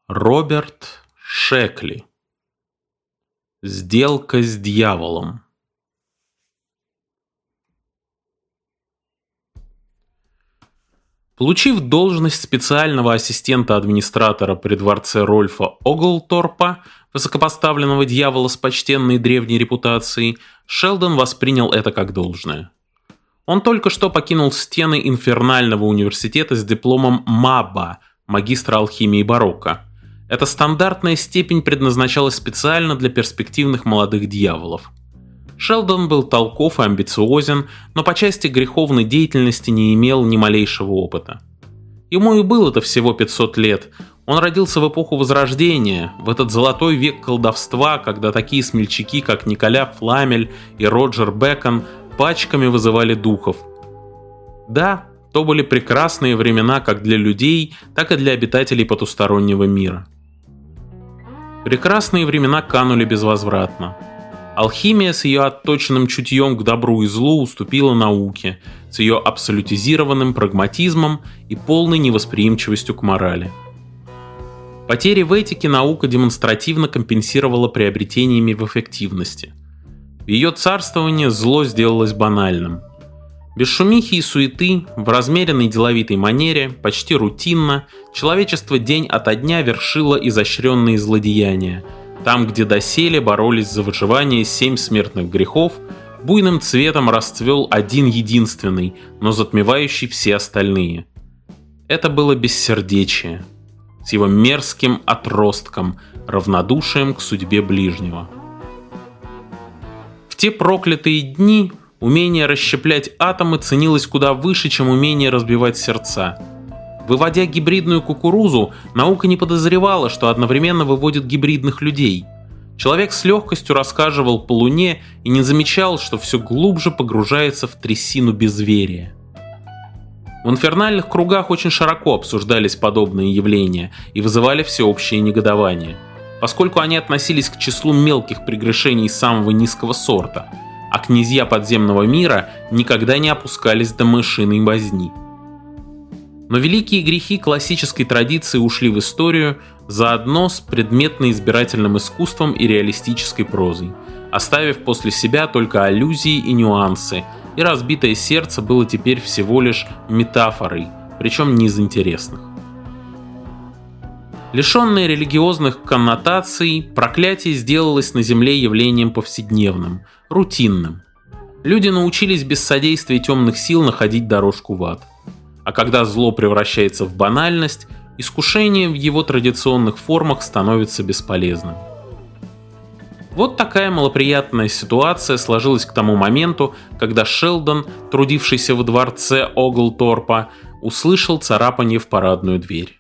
Роберт Шекли. Сделка с дьяволом. Получив должность специального ассистента администратора при дворце Рольфа Оглторпа, высокопоставленного дьявола с почтенной древней репутацией, Шелдон воспринял это как должное. Он только что покинул стены Инфернального университета с дипломом МАБА, магистра алхимии барокко. Эта стандартная степень предназначалась специально для перспективных молодых дьяволов. Шелдон был толков и амбициозен, но по части греховной деятельности не имел ни малейшего опыта. Ему и было-то всего 500 лет. Он родился в эпоху Возрождения, в этот золотой век колдовства, когда такие смельчаки, как Николя Фламель и Роджер Бэкон, пачками вызывали духов. Да, то были прекрасные времена как для людей, так и для обитателей потустороннего мира. Прекрасные времена канули безвозвратно. Алхимия с ее отточенным чутьем к добру и злу уступила науке, с ее абсолютизированным прагматизмом и полной невосприимчивостью к морали. Потери в этике наука демонстративно компенсировала приобретениями в эффективности. В ее царствовании зло сделалось банальным. Без шумихи и суеты, в размеренной деловитой манере, почти рутинно, человечество день ото дня вершило изощренные злодеяния. Там, где доселе боролись за выживание 7 смертных грехов, буйным цветом расцвел один единственный, но затмевающий все остальные. Это было бессердечие, с его мерзким отростком, равнодушием к судьбе ближнего. В те проклятые дни умение расщеплять атомы ценилось куда выше, чем умение разбивать сердца. Выводя гибридную кукурузу, наука не подозревала, что одновременно выводит гибридных людей. Человек с легкостью рассказывал по Луне и не замечал, что все глубже погружается в трясину безверия. В инфернальных кругах очень широко обсуждались подобные явления и вызывали всеобщее негодование, поскольку они относились к числу мелких прегрешений самого низкого сорта, а князья подземного мира никогда не опускались до мышиной возни. Но великие грехи классической традиции ушли в историю заодно с предметно-избирательным искусством и реалистической прозой, оставив после себя только аллюзии и нюансы, и разбитое сердце было теперь всего лишь метафорой, причем не из интересных. Лишенное религиозных коннотаций, проклятие сделалось на земле явлением повседневным, рутинным. Люди научились без содействия темных сил находить дорожку в ад. А когда зло превращается в банальность, искушение в его традиционных формах становится бесполезным. Вот такая малоприятная ситуация сложилась к тому моменту, когда Шелдон, трудившийся во дворце Оглторпа, услышал царапанье в парадную дверь.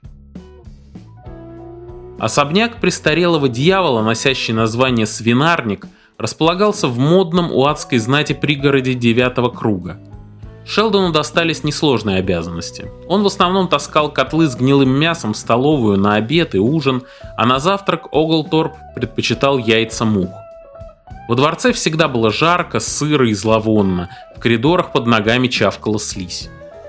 Особняк престарелого дьявола, носящий название «Свинарник», располагался в модном у адской знати пригороде 9-го круга. Шелдону достались несложные обязанности. Он в основном таскал котлы с гнилым мясом в столовую на обед и ужин, а на завтрак Оглторп предпочитал яйца мух. Во дворце всегда было жарко, сыро и зловонно, в коридорах под ногами чавкала слизь.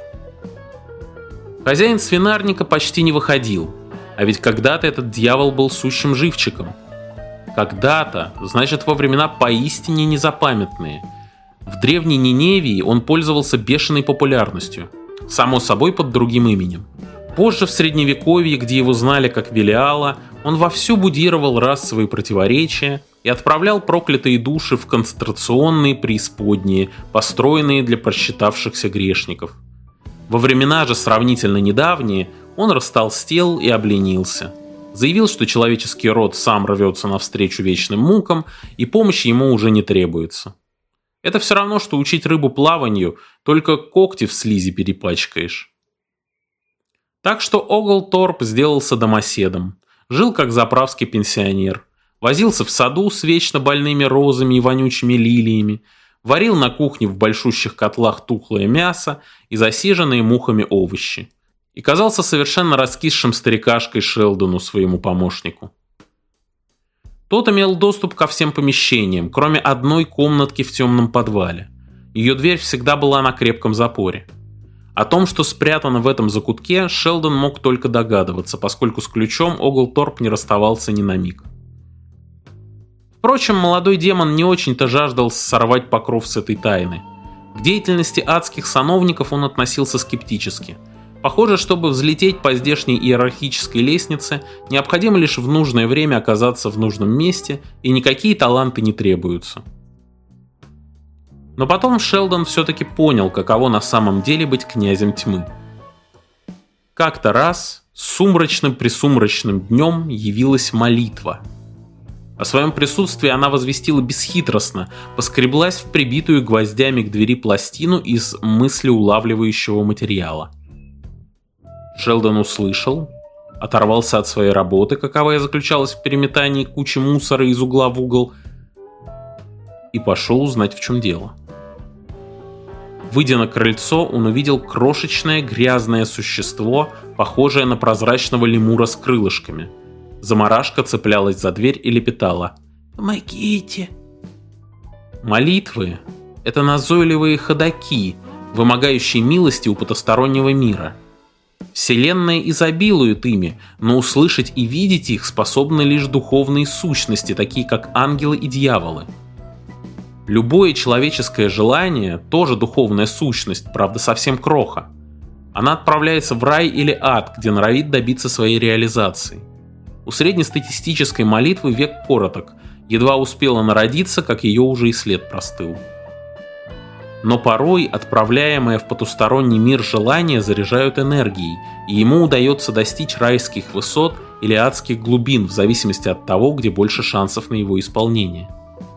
Хозяин свинарника почти не выходил, а ведь когда-то этот дьявол был сущим живчиком. Когда-то, значит, во времена поистине незапамятные. В древней Ниневии он пользовался бешеной популярностью, само собой под другим именем. Позже в Средневековье, где его знали как Велиала, он вовсю будировал расовые противоречия и отправлял проклятые души в концентрационные преисподние, построенные для просчитавшихся грешников. Во времена же сравнительно недавние он растолстел и обленился. Заявил, что человеческий род сам рвется навстречу вечным мукам, и помощи ему уже не требуется. Это все равно, что учить рыбу плаванию, только когти в слизи перепачкаешь. Так что Оглторп сделался домоседом, жил как заправский пенсионер, возился в саду с вечно больными розами и вонючими лилиями, варил на кухне в большущих котлах тухлое мясо и засиженные мухами овощи, и казался совершенно раскисшим старикашкой Шелдону, своему помощнику. Тот имел доступ ко всем помещениям, кроме одной комнатки в темном подвале. Ее дверь всегда была на крепком запоре. О том, что спрятано в этом закутке, Шелдон мог только догадываться, поскольку с ключом Оглторп не расставался ни на миг. Впрочем, молодой демон не очень-то жаждал сорвать покров с этой тайны. К деятельности адских сановников он относился скептически. Похоже, чтобы взлететь по здешней иерархической лестнице, необходимо лишь в нужное время оказаться в нужном месте, и никакие таланты не требуются. Но потом Шелдон все-таки понял, каково на самом деле быть князем тьмы. Как-то раз сумрачным-присумрачным днем явилась молитва. О своем присутствии она возвестила бесхитростно, поскреблась в прибитую гвоздями к двери пластину из мыслеулавливающего материала. Шелдон услышал, оторвался от своей работы, каковая заключалась в переметании кучи мусора из угла в угол, и пошел узнать, в чем дело. Выйдя на крыльцо, он увидел крошечное грязное существо, похожее на прозрачного лемура с крылышками. Замарашка цеплялась за дверь и лепетала: «Помогите!». Молитвы — это назойливые ходаки, вымогающие милости у потустороннего мира. Вселенная изобилует ими, но услышать и видеть их способны лишь духовные сущности, такие как ангелы и дьяволы. Любое человеческое желание – тоже духовная сущность, правда совсем кроха. Она отправляется в рай или ад, где норовит добиться своей реализации. У среднестатистической молитвы век короток, едва успела народиться, как ее уже и след простыл. Но порой отправляемое в потусторонний мир желание заряжают энергией, и ему удается достичь райских высот или адских глубин в зависимости от того, где больше шансов на его исполнение.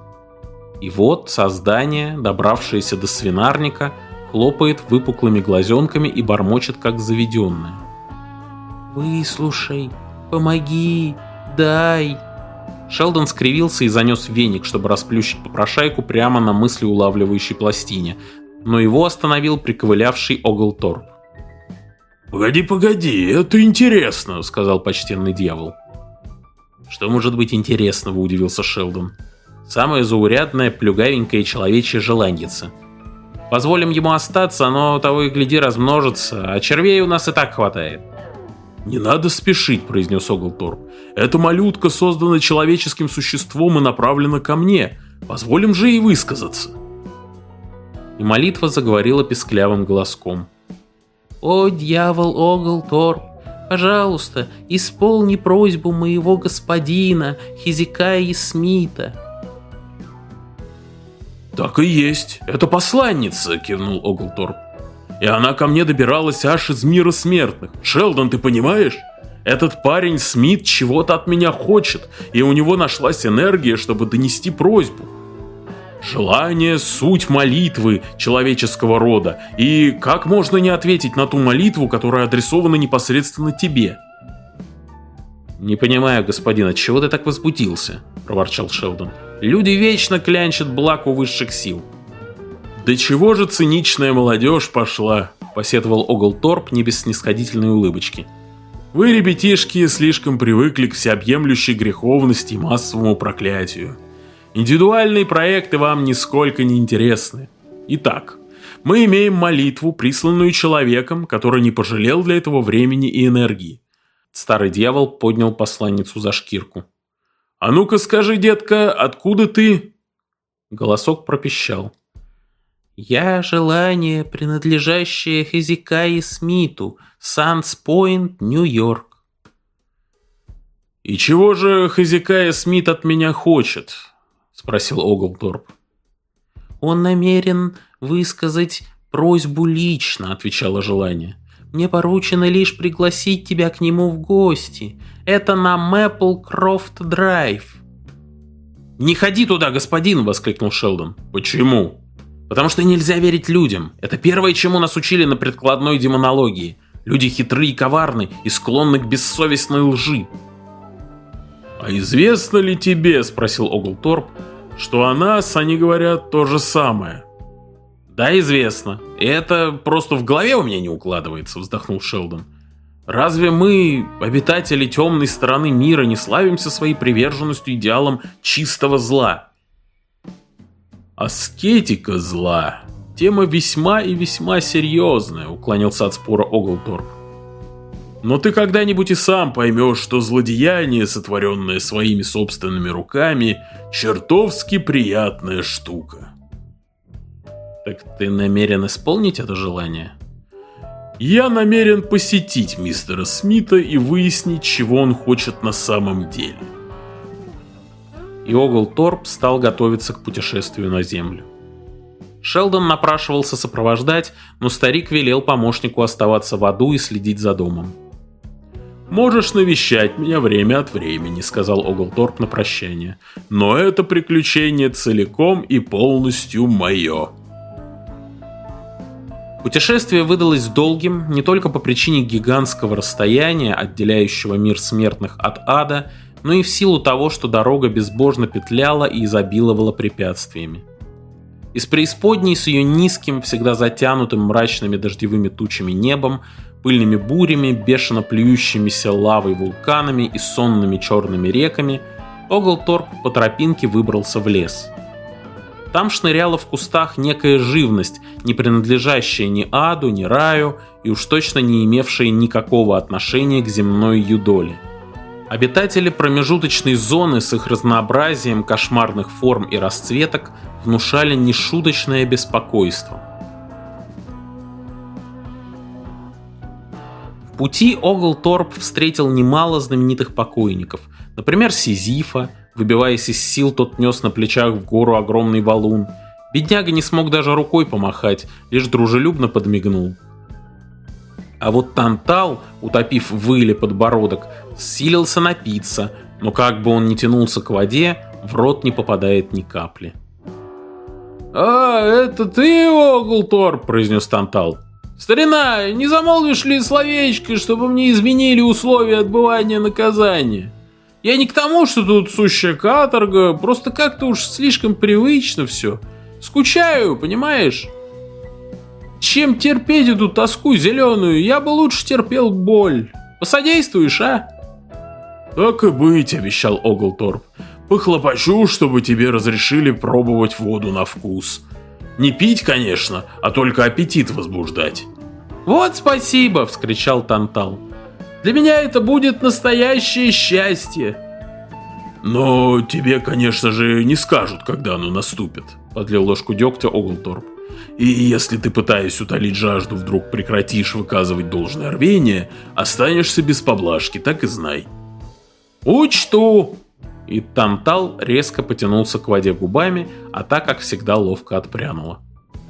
И вот создание, добравшееся до свинарника, хлопает выпуклыми глазенками и бормочет как заведенное: «Выслушай, помоги, дай». Шелдон скривился и занес веник, чтобы расплющить попрошайку прямо на мыслеулавливающей пластине, но его остановил приковылявший Оглторп. «Погоди, это интересно», — сказал почтенный дьявол. «Что может быть интересного?» — удивился Шелдон. «Самое заурядное, плюгавенькое человечье желаньице. Позволим ему остаться, оно того и гляди размножится, а червей у нас и так хватает». «Не надо спешить», — произнес Оглторп. «Эта малютка создана человеческим существом и направлена ко мне. Позволим же ей высказаться». И молитва заговорила песклявым голоском. «О, дьявол Оглторп, пожалуйста, исполни просьбу моего господина Хизикаи Смита». «Так и есть, это посланница», — кивнул Оглторп. «И она ко мне добиралась аж из мира смертных. Шелдон, ты понимаешь? Этот парень Смит чего-то от меня хочет, и у него нашлась энергия, чтобы донести просьбу. Желание — суть молитвы человеческого рода, и как можно не ответить на ту молитву, которая адресована непосредственно тебе?» «Не понимаю, господин, отчего ты так возбудился?» — проворчал Шелдон. «Люди вечно клянчат благ у высших сил». «Да чего же циничная молодежь пошла?» — посетовал Оглторп не без снисходительной улыбочки. «Вы, ребятишки, слишком привыкли к всеобъемлющей греховности и массовому проклятию. Индивидуальные проекты вам нисколько не интересны. Итак, мы имеем молитву, присланную человеком, который не пожалел для этого времени и энергии». Старый дьявол поднял посланницу за шкирку. «А ну-ка скажи, детка, откуда ты?» Голосок пропищал. «Я желание, принадлежащее Хизикаи Смиту, Санс-Пойнт, Нью-Йорк». «И чего же Хизикаи Смит от меня хочет?» — спросил Оглторп. «Он намерен высказать просьбу лично», — отвечало желание. «Мне поручено лишь пригласить тебя к нему в гости. Это на Мэпплкрофт Драйв». «Не ходи туда, господин!» — воскликнул Шелдон. «Почему?» «Потому что нельзя верить людям. Это первое, чему нас учили на предкладной демонологии. Люди хитры и коварны и склонны к бессовестной лжи». «А известно ли тебе, — спросил Оглторп, — что о нас они говорят то же самое?» «Да, известно. И это просто в голове у меня не укладывается», — вздохнул Шелдон. «Разве мы, обитатели темной стороны мира, не славимся своей приверженностью идеалам чистого зла?» «Аскетика зла», — Тема весьма и весьма серьезная, уклонился от спора Оглторп. Но ты когда-нибудь и сам поймешь, что злодеяние, сотворенное своими собственными руками, чертовски приятная штука. Так ты намерен исполнить это желание? Я намерен посетить мистера Смита и выяснить, чего он хочет на самом деле. И Оглторп стал готовиться к путешествию на Землю. Шелдон напрашивался сопровождать, но старик велел помощнику оставаться в аду и следить за домом. «Можешь навещать меня время от времени», — сказал Оглторп на прощание. «Но это приключение целиком и полностью мое». Путешествие выдалось долгим не только по причине гигантского расстояния, отделяющего мир смертных от ада, но и в силу того, что дорога безбожно петляла и изобиловала препятствиями. Из преисподней с ее низким, всегда затянутым мрачными дождевыми тучами небом, пыльными бурями, бешено плюющимися лавой вулканами и сонными черными реками, Оглторп по тропинке выбрался в лес. Там шныряла в кустах некая живность, не принадлежащая ни аду, ни раю, и уж точно не имевшая никакого отношения к земной юдоле. Обитатели промежуточной зоны с их разнообразием кошмарных форм и расцветок внушали нешуточное беспокойство. В пути Оглторп встретил немало знаменитых покойников, например, Сизифа. Выбиваясь из сил, тот нес на плечах в гору огромный валун. Бедняга не смог даже рукой помахать, лишь дружелюбно подмигнул. А вот Тантал, утопив в иле подбородок, силился напиться, но как бы он ни тянулся к воде, в рот не попадает ни капли. «А, это ты, Оглторп?» – произнес Тантал. «Старина, не замолвишь ли словечко, чтобы мне изменили условия отбывания наказания? Я не к тому, что тут сущая каторга, просто как-то уж слишком привычно все. Скучаю, понимаешь? Чем терпеть эту тоску зеленую, я бы лучше терпел боль. Посодействуешь, а?» «Так и быть», — обещал Оглторп. «Похлопочу, чтобы тебе разрешили пробовать воду на вкус. Не пить, конечно, а только аппетит возбуждать». «Вот спасибо!» — вскричал Тантал. «Для меня это будет настоящее счастье!» «Но тебе, конечно же, не скажут, когда оно наступит», — подлил ложку дегтя Оглторп. «И если ты, пытаясь утолить жажду, вдруг прекратишь выказывать должное рвение, останешься без поблажки, так и знай». «Учту!» И Тантал резко потянулся к воде губами, а та, как всегда, ловко отпрянула.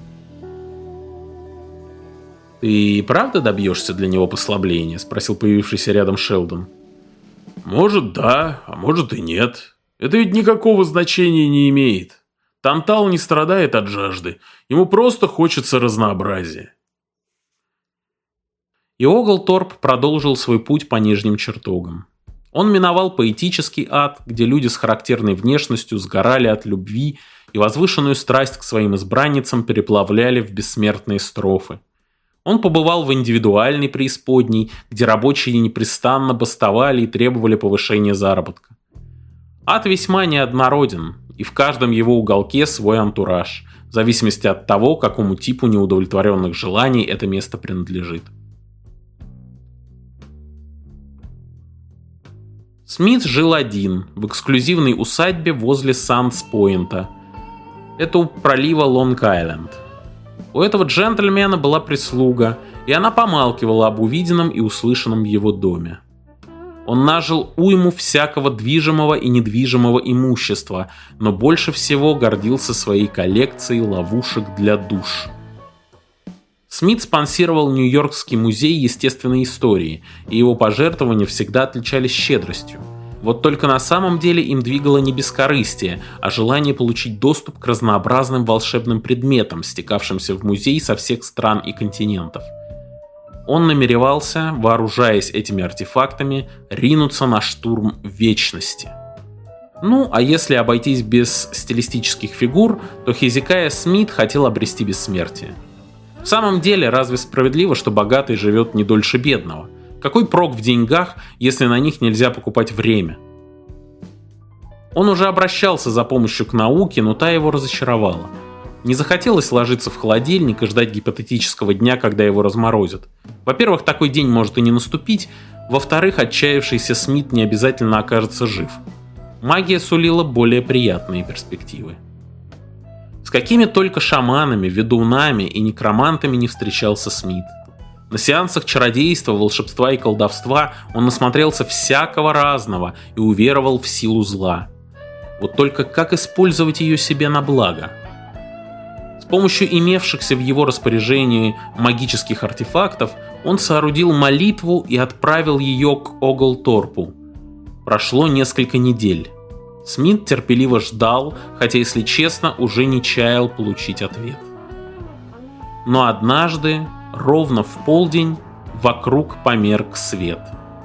«Ты правда добьешься для него послабления?» — спросил появившийся рядом Шелдон. «Может, да, а может и нет. Это ведь никакого значения не имеет. Тантал не страдает от жажды, ему просто хочется разнообразия». И Оглторп продолжил свой путь по нижним чертогам. Он миновал поэтический ад, где люди с характерной внешностью сгорали от любви и возвышенную страсть к своим избранницам переплавляли в бессмертные строфы. Он побывал в индивидуальной преисподней, где рабочие непрестанно бастовали и требовали повышения заработка. Ад весьма неоднороден, и в каждом его уголке свой антураж, в зависимости от того, какому типу неудовлетворенных желаний это место принадлежит. Смит жил один, в эксклюзивной усадьбе возле Сандс-Пойнта. Это у пролива Лонг-Айленд. У этого джентльмена была прислуга, и она помалкивала об увиденном и услышанном в его доме. Он нажил уйму всякого движимого и недвижимого имущества, но больше всего гордился своей коллекцией ловушек для душ. Смит спонсировал Нью-Йоркский музей естественной истории, и его пожертвования всегда отличались щедростью. Вот только на самом деле им двигало не бескорыстие, а желание получить доступ к разнообразным волшебным предметам, стекавшимся в музей со всех стран и континентов. Он намеревался, вооружаясь этими артефактами, ринуться на штурм вечности. Ну, а если обойтись без стилистических фигур, то Хезекия Смит хотел обрести бессмертие. В самом деле, разве справедливо, что богатый живет не дольше бедного? Какой прок в деньгах, если на них нельзя покупать время? Он уже обращался за помощью к науке, но та его разочаровала. Не захотелось ложиться в холодильник и ждать гипотетического дня, когда его разморозят. Во-первых, такой день может и не наступить. Во-вторых, отчаявшийся Смит не обязательно окажется жив. Магия сулила более приятные перспективы. С какими только шаманами, ведунами и некромантами не встречался Смит. На сеансах чародейства, волшебства и колдовства он насмотрелся всякого разного и уверовал в силу зла. Вот только как использовать ее себе на благо? С помощью имевшихся в его распоряжении магических артефактов он соорудил молитву и отправил ее к Оглторпу. Прошло несколько недель. Смит терпеливо ждал, хотя, если честно, уже не чаял получить ответ. Но однажды, ровно в полдень, вокруг померк свет.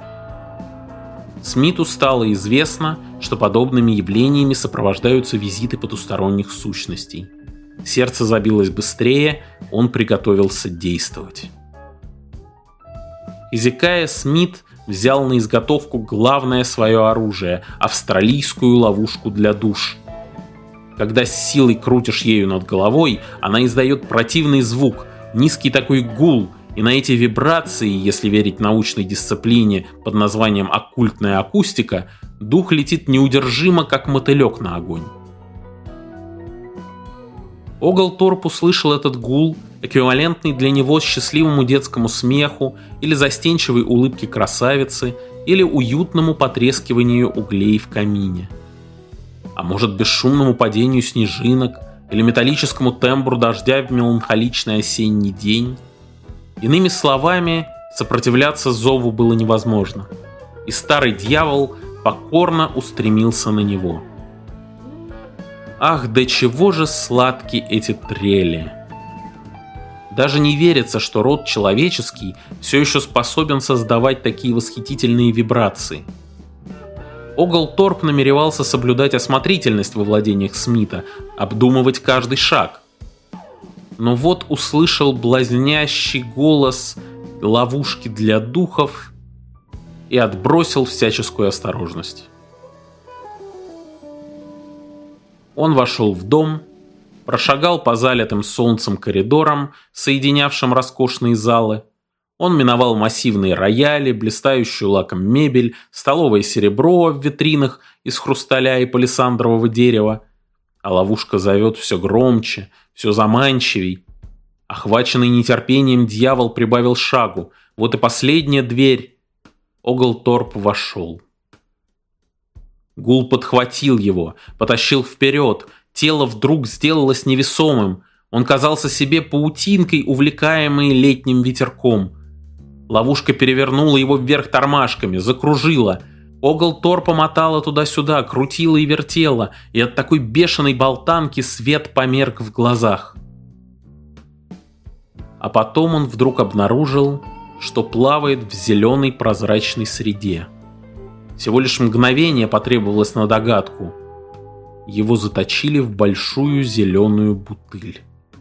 Смиту стало известно, что подобными явлениями сопровождаются визиты потусторонних сущностей. Сердце забилось быстрее, он приготовился действовать. Хизекая Смит взял на изготовку главное свое оружие – австралийскую ловушку для душ. Когда с силой крутишь ею над головой, она издает противный звук, низкий такой гул, и на эти вибрации, если верить научной дисциплине под названием оккультная акустика, дух летит неудержимо, как мотылек на огонь. Оглторп услышал этот гул, эквивалентный для него счастливому детскому смеху или застенчивой улыбке красавицы, или уютному потрескиванию углей в камине. А может, бесшумному падению снежинок или металлическому тембру дождя в меланхоличный осенний день? Иными словами, сопротивляться зову было невозможно, и старый дьявол покорно устремился на него. Ах, до чего же сладки эти трели! Даже не верится, что род человеческий все еще способен создавать такие восхитительные вибрации. Оглторп намеревался соблюдать осмотрительность во владениях Смита, обдумывать каждый шаг. Но вот услышал блазнящий голос ловушки для духов и отбросил всяческую осторожность. Он вошел в дом, прошагал по залитым солнцем коридорам, соединявшим роскошные залы. Он миновал массивные рояли, блистающую лаком мебель, столовое серебро в витринах из хрусталя и палисандрового дерева. А ловушка зовет все громче, все заманчивей. Охваченный нетерпением, дьявол прибавил шагу. Вот и последняя дверь. Оглторп вошел. Гул подхватил его, потащил вперед. Тело вдруг сделалось невесомым. Он казался себе паутинкой, увлекаемой летним ветерком. Ловушка перевернула его вверх тормашками, закружила. Оглторпа мотала туда-сюда, крутила и вертела, и от такой бешеной болтанки свет померк в глазах. А потом он вдруг обнаружил, что плавает в зеленой прозрачной среде. Всего лишь мгновение потребовалось на догадку. Его заточили в большую зеленую бутыль.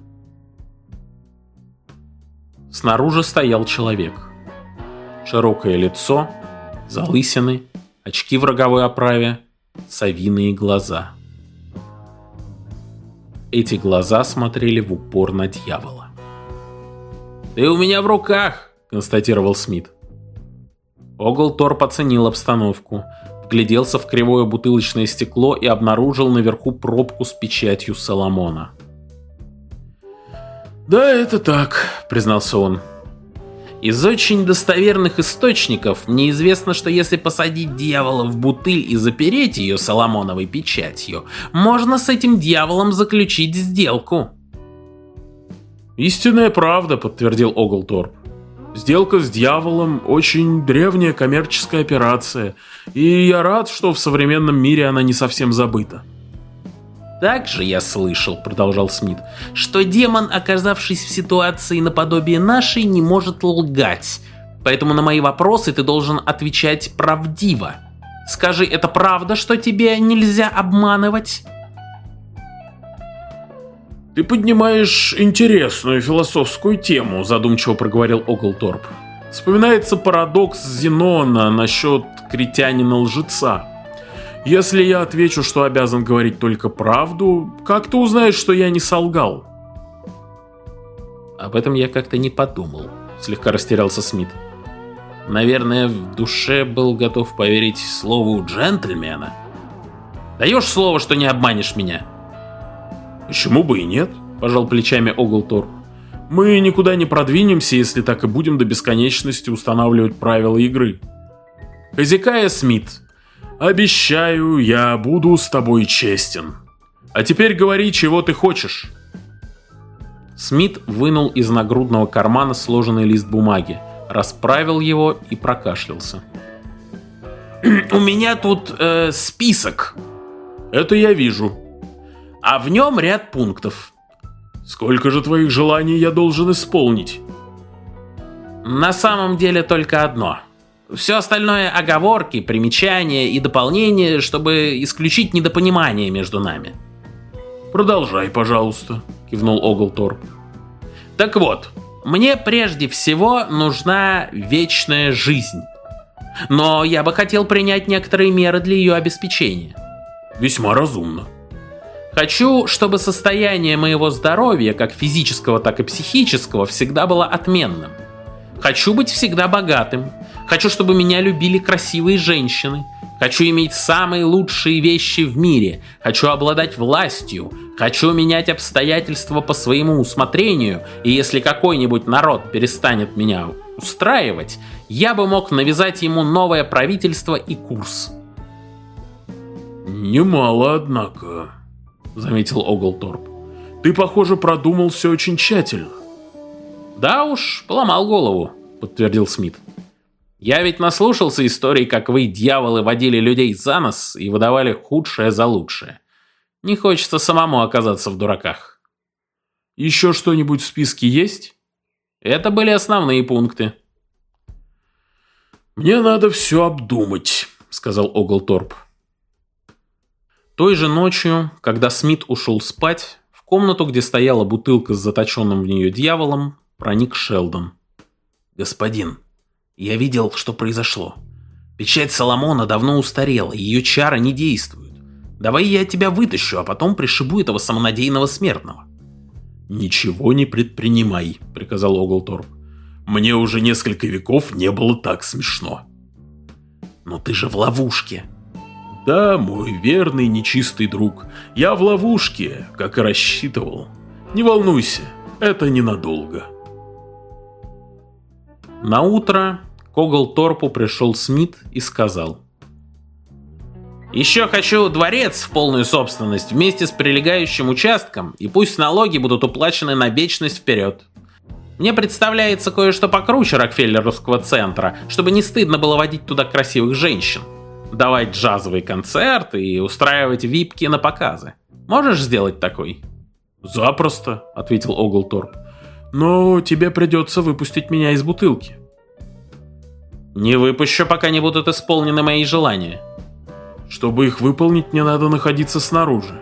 Снаружи стоял человек. Широкое лицо, залысины, очки в роговой оправе, совиные глаза. Эти глаза смотрели в упор на дьявола. «Ты у меня в руках!» – констатировал Смит. Оглторп оценил обстановку, вгляделся в кривое бутылочное стекло и обнаружил наверху пробку с печатью Соломона. «Да, это так», — признался он. «Из очень достоверных источников мне известно, что если посадить дьявола в бутыль и запереть ее соломоновой печатью, можно с этим дьяволом заключить сделку». «Истинная правда», — подтвердил Оглторп. «Сделка с дьяволом — очень древняя коммерческая операция, и я рад, что в современном мире она не совсем забыта». «Также я слышал, — продолжал Смит, — что демон, оказавшись в ситуации наподобие нашей, не может лгать, поэтому на мои вопросы ты должен отвечать правдиво. Скажи, это правда, что тебе нельзя обманывать?» «Ты поднимаешь интересную философскую тему», — задумчиво проговорил Оглторп. «Вспоминается парадокс Зенона насчет критянина-лжеца. Если я отвечу, что обязан говорить только правду, как ты узнаешь, что я не солгал?» об этом я как-то не подумал, слегка растерялся Смит. Наверное, в душе был готов поверить слову джентльмена. Даешь слово, что не обманешь меня? Почему бы и нет, пожал плечами Оглторп. Мы никуда не продвинемся, если так и будем до бесконечности устанавливать правила игры. Хозякая Смит, обещаю, я буду с тобой честен. А теперь говори, чего ты хочешь. Смит вынул из нагрудного кармана сложенный лист бумаги, расправил его и прокашлялся. «У меня тут список». «Это я вижу». «А в нем ряд пунктов». «Сколько же твоих желаний я должен исполнить?» «На самом деле только одно. Все остальное оговорки, примечания и дополнения, чтобы исключить недопонимание между нами». «Продолжай, пожалуйста», — кивнул Оглторп. «Так вот, мне прежде всего нужна вечная жизнь. Но я бы хотел принять некоторые меры для ее обеспечения». «Весьма разумно». «Хочу, чтобы состояние моего здоровья, как физического, так и психического, всегда было отменным. Хочу быть всегда богатым. Хочу, чтобы меня любили красивые женщины. Хочу иметь самые лучшие вещи в мире. Хочу обладать властью. Хочу менять обстоятельства по своему усмотрению. И если какой-нибудь народ перестанет меня устраивать, я бы мог навязать ему новое правительство и курс». «Немало, однако», — заметил Оглторп. «Ты, похоже, продумал все очень тщательно». «Да уж, поломал голову», — подтвердил Смит. «Я ведь наслушался историй, как вы, дьяволы, водили людей за нос и выдавали худшее за лучшее. Не хочется самому оказаться в дураках». «Еще что-нибудь в списке есть?» «Это были основные пункты». «Мне надо все обдумать», — сказал Оглторп. Той же ночью, когда Смит ушел спать, в комнату, где стояла бутылка с заточенным в нее дьяволом, проник Шелдон. «Господин, я видел, что произошло. Печать Соломона давно устарела, ее чары не действуют. Давай я тебя вытащу, а потом пришибу этого самонадеянного смертного». «Ничего не предпринимай», — приказал Оглторп. «Мне уже несколько веков не было так смешно». «Но ты же в ловушке». «Да, мой верный нечистый друг, я в ловушке, как и рассчитывал. Не волнуйся, это ненадолго». Наутро к Оглторпу пришел Смит и сказал: «Еще хочу дворец в полную собственность вместе с прилегающим участком, и пусть налоги будут уплачены на вечность вперед. Мне представляется кое-что покруче Рокфеллеровского центра, чтобы не стыдно было водить туда красивых женщин, давать джазовые концерты и устраивать вип-кинопоказы. Можешь сделать такой?» «Запросто», — ответил Оглторп. «Но тебе придется выпустить меня из бутылки». «Не выпущу, пока не будут исполнены мои желания». «Чтобы их выполнить, мне надо находиться снаружи».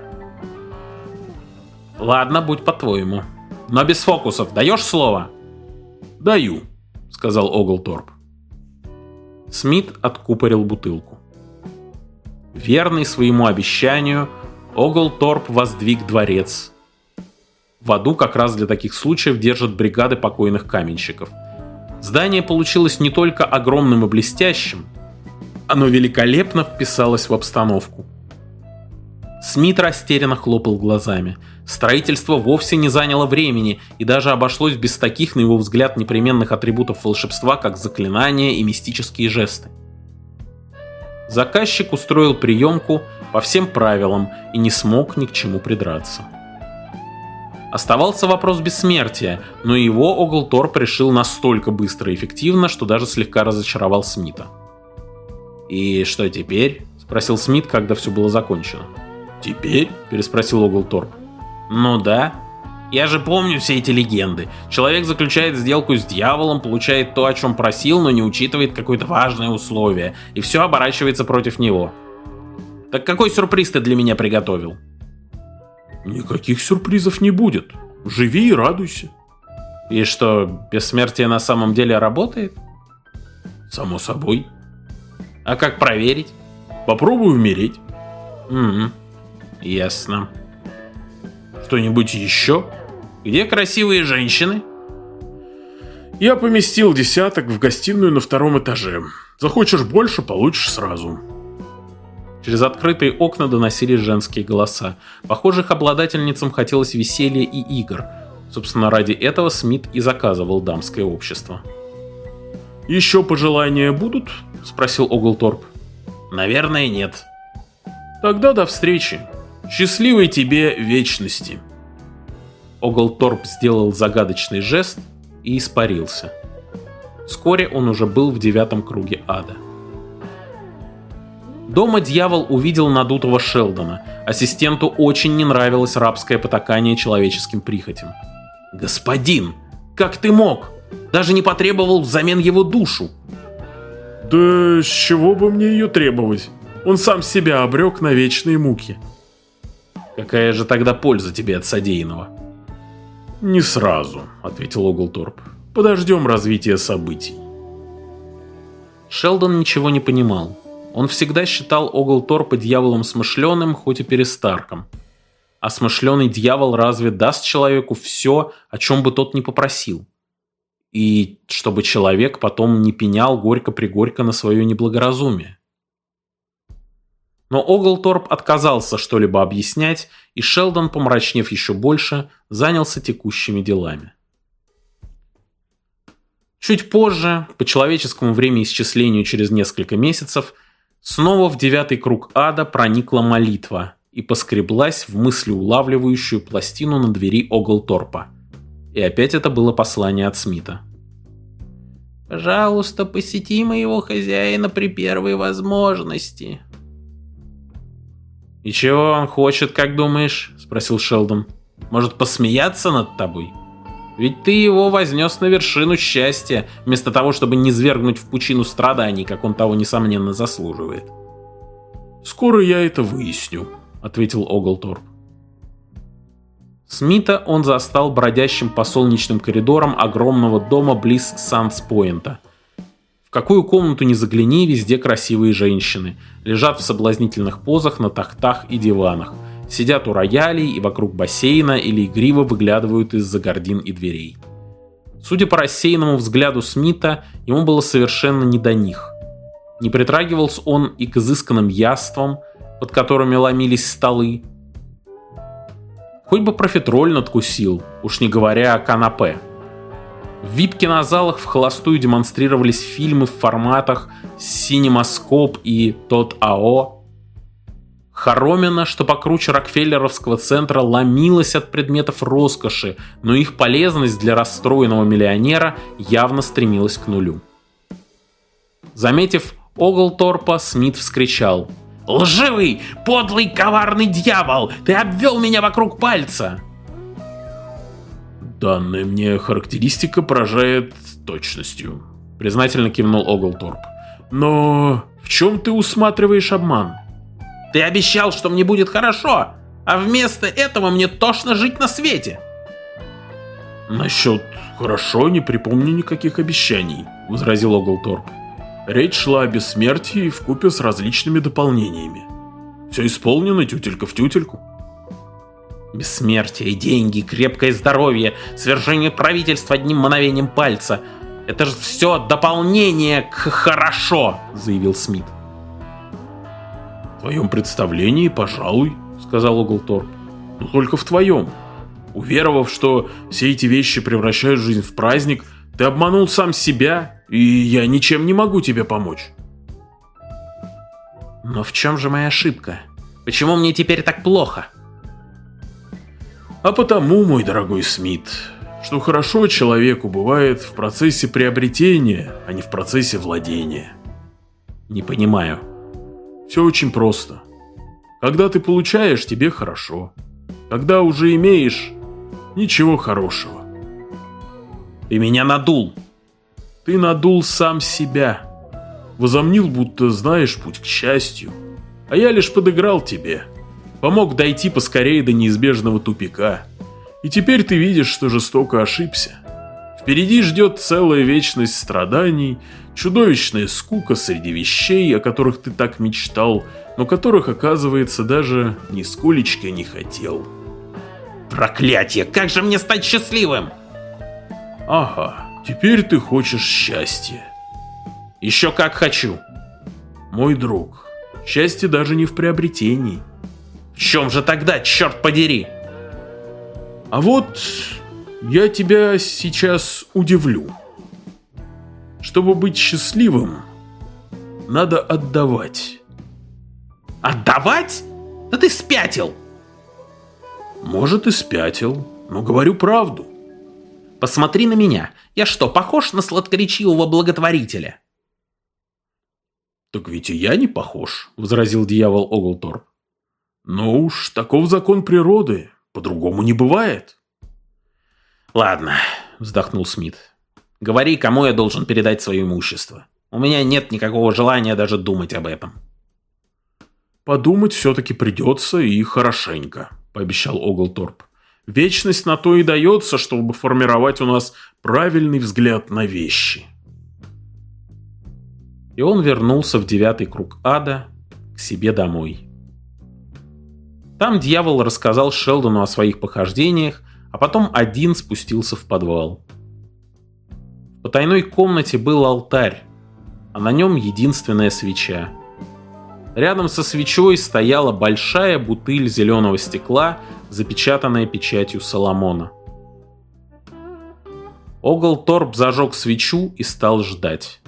«Ладно, будь по-твоему. Но без фокусов. Даешь слово?» «Даю», — сказал Оглторп. Смит откупорил бутылку. Верный своему обещанию, Оглторп воздвиг дворец. В аду как раз для таких случаев держат бригады покойных каменщиков. Здание получилось не только огромным и блестящим, оно великолепно вписалось в обстановку. Смит растерянно хлопал глазами. Строительство вовсе не заняло времени и даже обошлось без таких, на его взгляд, непременных атрибутов волшебства, как заклинания и мистические жесты. Заказчик устроил приемку по всем правилам и не смог ни к чему придраться. Оставался вопрос бессмертия, но его Оглторп решил настолько быстро и эффективно, что даже слегка разочаровал Смита. «И что теперь?» – спросил Смит, когда все было закончено. «Теперь?» – переспросил Оглторп. «Ну да. Я же помню все эти легенды. Человек заключает сделку с дьяволом, получает то, о чем просил, но не учитывает какое-то важное условие, и все оборачивается против него. Так какой сюрприз ты для меня приготовил?» «Никаких сюрпризов не будет. Живи и радуйся». «И что, бессмертие на самом деле работает?» «Само собой». «А как проверить?» «Попробуй умереть». Ясно. Что-нибудь еще?» «Где красивые женщины?» Я поместил десяток в гостиную на 2-м этаже. Захочешь больше, получишь сразу. Через открытые окна доносились женские голоса. Похоже, их обладательницам хотелось веселья и игр. Собственно, ради этого Смит и заказывал дамское общество. «Еще пожелания будут?» – спросил Оглторп. «Наверное, нет». «Тогда до встречи. Счастливой тебе вечности». Оглторп сделал загадочный жест и испарился. Вскоре он уже был в 9-м круге ада. Дома дьявол увидел надутого Шелдона. Ассистенту очень не нравилось рабское потакание человеческим прихотям. «Господин, как ты мог? Даже не потребовал взамен его душу!» «Да с чего бы мне ее требовать? Он сам себя обрек на вечные муки». «Какая же тогда польза тебе от содеянного?» «Не сразу», — ответил Оглторп. «Подождем развития событий». Шелдон ничего не понимал. Он всегда считал Оглторпа дьяволом смышленым, хоть и перестарком. А смышленый дьявол разве даст человеку все, о чем бы тот ни попросил? И чтобы человек потом не пенял горько-пригорько на свое неблагоразумие. Но Оглторп отказался что-либо объяснять, и Шелдон, помрачнев еще больше, занялся текущими делами. Чуть позже, по человеческому времяисчислению через несколько месяцев, снова в 9-й круг ада проникла молитва и поскреблась в мыслеулавливающую пластину на двери Оглторпа. И опять это было послание от Смита. «Пожалуйста, посети моего хозяина при первой возможности». «И чего он хочет, как думаешь?» – спросил Шелдон. «Может, посмеяться над тобой? Ведь ты его вознес на вершину счастья, вместо того, чтобы низвергнуть в пучину страданий, как он того, несомненно, заслуживает». «Скоро я это выясню», — ответил Оглторп. Смита он застал бродящим по солнечным коридорам огромного дома близ Сандс-Пойнта. В какую комнату ни загляни, везде красивые женщины. Лежат в соблазнительных позах на тахтах и диванах. Сидят у роялей и вокруг бассейна или игриво выглядывают из-за гордин и дверей. Судя по рассеянному взгляду Смита, ему было совершенно не до них. Не притрагивался он и к изысканным яствам, под которыми ломились столы. Хоть бы профитроль надкусил, уж не говоря о канапе. В вип-кинозалах в холостую демонстрировались фильмы в форматах «Синемаскоп» и «Тот АО». Хоромина, что покруче Рокфеллеровского центра, ломилась от предметов роскоши, но их полезность для расстроенного миллионера явно стремилась к нулю. Заметив Оглторпа, Смит вскричал: «Лживый, подлый, коварный дьявол! Ты обвел меня вокруг пальца!» «Данная мне характеристика поражает точностью», — признательно кивнул Оглторп. «Но в чем ты усматриваешь обман?» «Ты обещал, что мне будет хорошо, а вместо этого мне тошно жить на свете!» «Насчет хорошо не припомню никаких обещаний», — возразил Оглторп. «Речь шла о бессмертии вкупе с различными дополнениями. Все исполнено тютелька в тютельку». «Бессмертие, деньги, крепкое здоровье, свержение правительства одним мановением пальца — это же все дополнение к хорошо», — заявил Смит. «В твоем представлении, пожалуй», — сказал Оглторп. «Но только в твоем. Уверовав, что все эти вещи превращают жизнь в праздник, ты обманул сам себя, и я ничем не могу тебе помочь». «Но в чем же моя ошибка? Почему мне теперь так плохо?» «А потому, мой дорогой Смит, что хорошо человеку бывает в процессе приобретения, а не в процессе владения». «Не понимаю». «Все очень просто. Когда ты получаешь, тебе хорошо. Когда уже имеешь, ничего хорошего». «Ты меня надул». «Ты надул сам себя. Возомнил, будто знаешь путь к счастью. А я лишь подыграл тебе. Помог дойти поскорее до неизбежного тупика. И теперь ты видишь, что жестоко ошибся. Впереди ждет целая вечность страданий, чудовищная скука среди вещей, о которых ты так мечтал, но которых, оказывается, даже нисколечко не хотел». «Проклятие! Как же мне стать счастливым?» «Ага, Теперь ты хочешь счастья. Еще как хочу. Мой друг, счастье даже не в приобретении. В чем же тогда, черт подери? А вот я тебя сейчас удивлю. Чтобы быть счастливым, надо отдавать. Отдавать? Да ты спятил! Может, и спятил, но говорю правду. Посмотри на меня. Я что, похож на сладкоречивого благотворителя? Так ведь и я не похож, возразил дьявол Оглторп. Но уж таков закон природы, по-другому не бывает. Ладно, вздохнул Смит. Говори, кому я должен передать свое имущество. У меня нет никакого желания даже думать об этом. Подумать все-таки придется и хорошенько, пообещал Оглторп. Вечность на то и дается, чтобы формировать у нас правильный взгляд на вещи. И он вернулся в 9-й круг ада к себе домой. Там дьявол рассказал Шелдону о своих похождениях, а потом один спустился в подвал. В потайной комнате был алтарь, а на нем единственная свеча. Рядом со свечой стояла большая бутыль зеленого стекла, запечатанная печатью Соломона. Оглторп зажег свечу и стал ждать.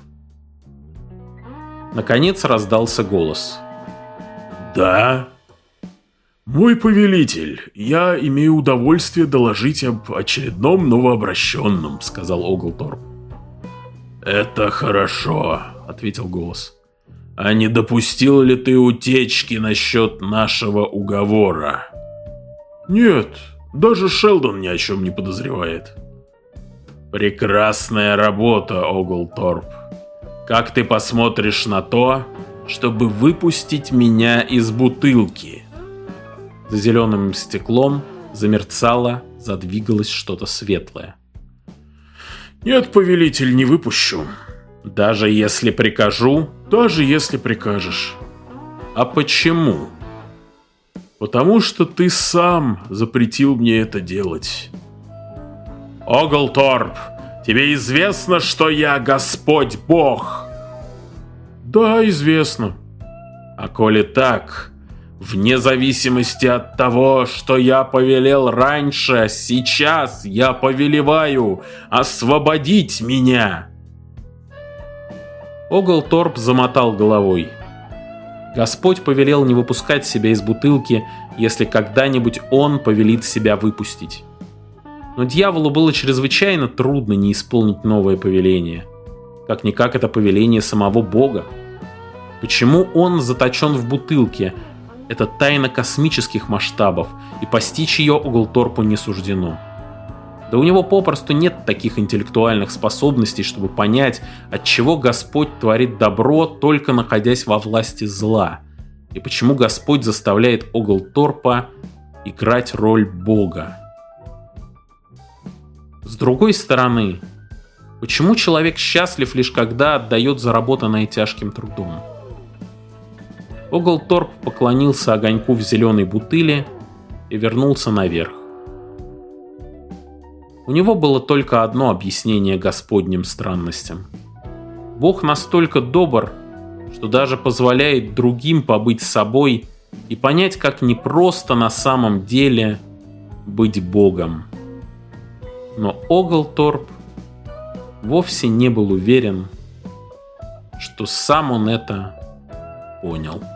Наконец раздался голос. «Да? Мой повелитель, я имею удовольствие доложить об очередном новообращенном», — сказал Оглторп. «Это хорошо», — ответил голос. «А не допустил ли ты утечки насчет нашего уговора?» «Нет, даже Шелдон ни о чем не подозревает». «Прекрасная работа, Оглторп. Как ты посмотришь на то, чтобы выпустить меня из бутылки?» За зеленым стеклом замерцало, задвигалось что-то светлое. «Нет, повелитель, не выпущу. Даже если прикажу?» «Даже если прикажешь». «А почему?» «Потому что ты сам запретил мне это делать». «Оглторп, тебе известно, что я Господь Бог?» «Да, известно». «А коли так, вне зависимости от того, что я повелел раньше, сейчас я повелеваю освободить меня!» Оглторп замотал головой. Господь повелел не выпускать себя из бутылки, если когда-нибудь он повелит себя выпустить. Но дьяволу было чрезвычайно трудно не исполнить новое повеление. Как-никак это повеление самого Бога. Почему он заточен в бутылке? Это тайна космических масштабов, и постичь ее Оглторпу не суждено. Да у него попросту нет таких интеллектуальных способностей, чтобы понять, отчего Господь творит добро, только находясь во власти зла, и почему Господь заставляет Оглторпа играть роль Бога. С другой стороны, почему человек счастлив лишь когда отдает заработанное тяжким трудом? Оглторп поклонился огоньку в зеленой бутыле и вернулся наверх. У него было только одно объяснение Господним странностям. Бог настолько добр, что даже позволяет другим побыть собой и понять, как непросто на самом деле быть Богом. Но Оглторп вовсе не был уверен, что сам он это понял.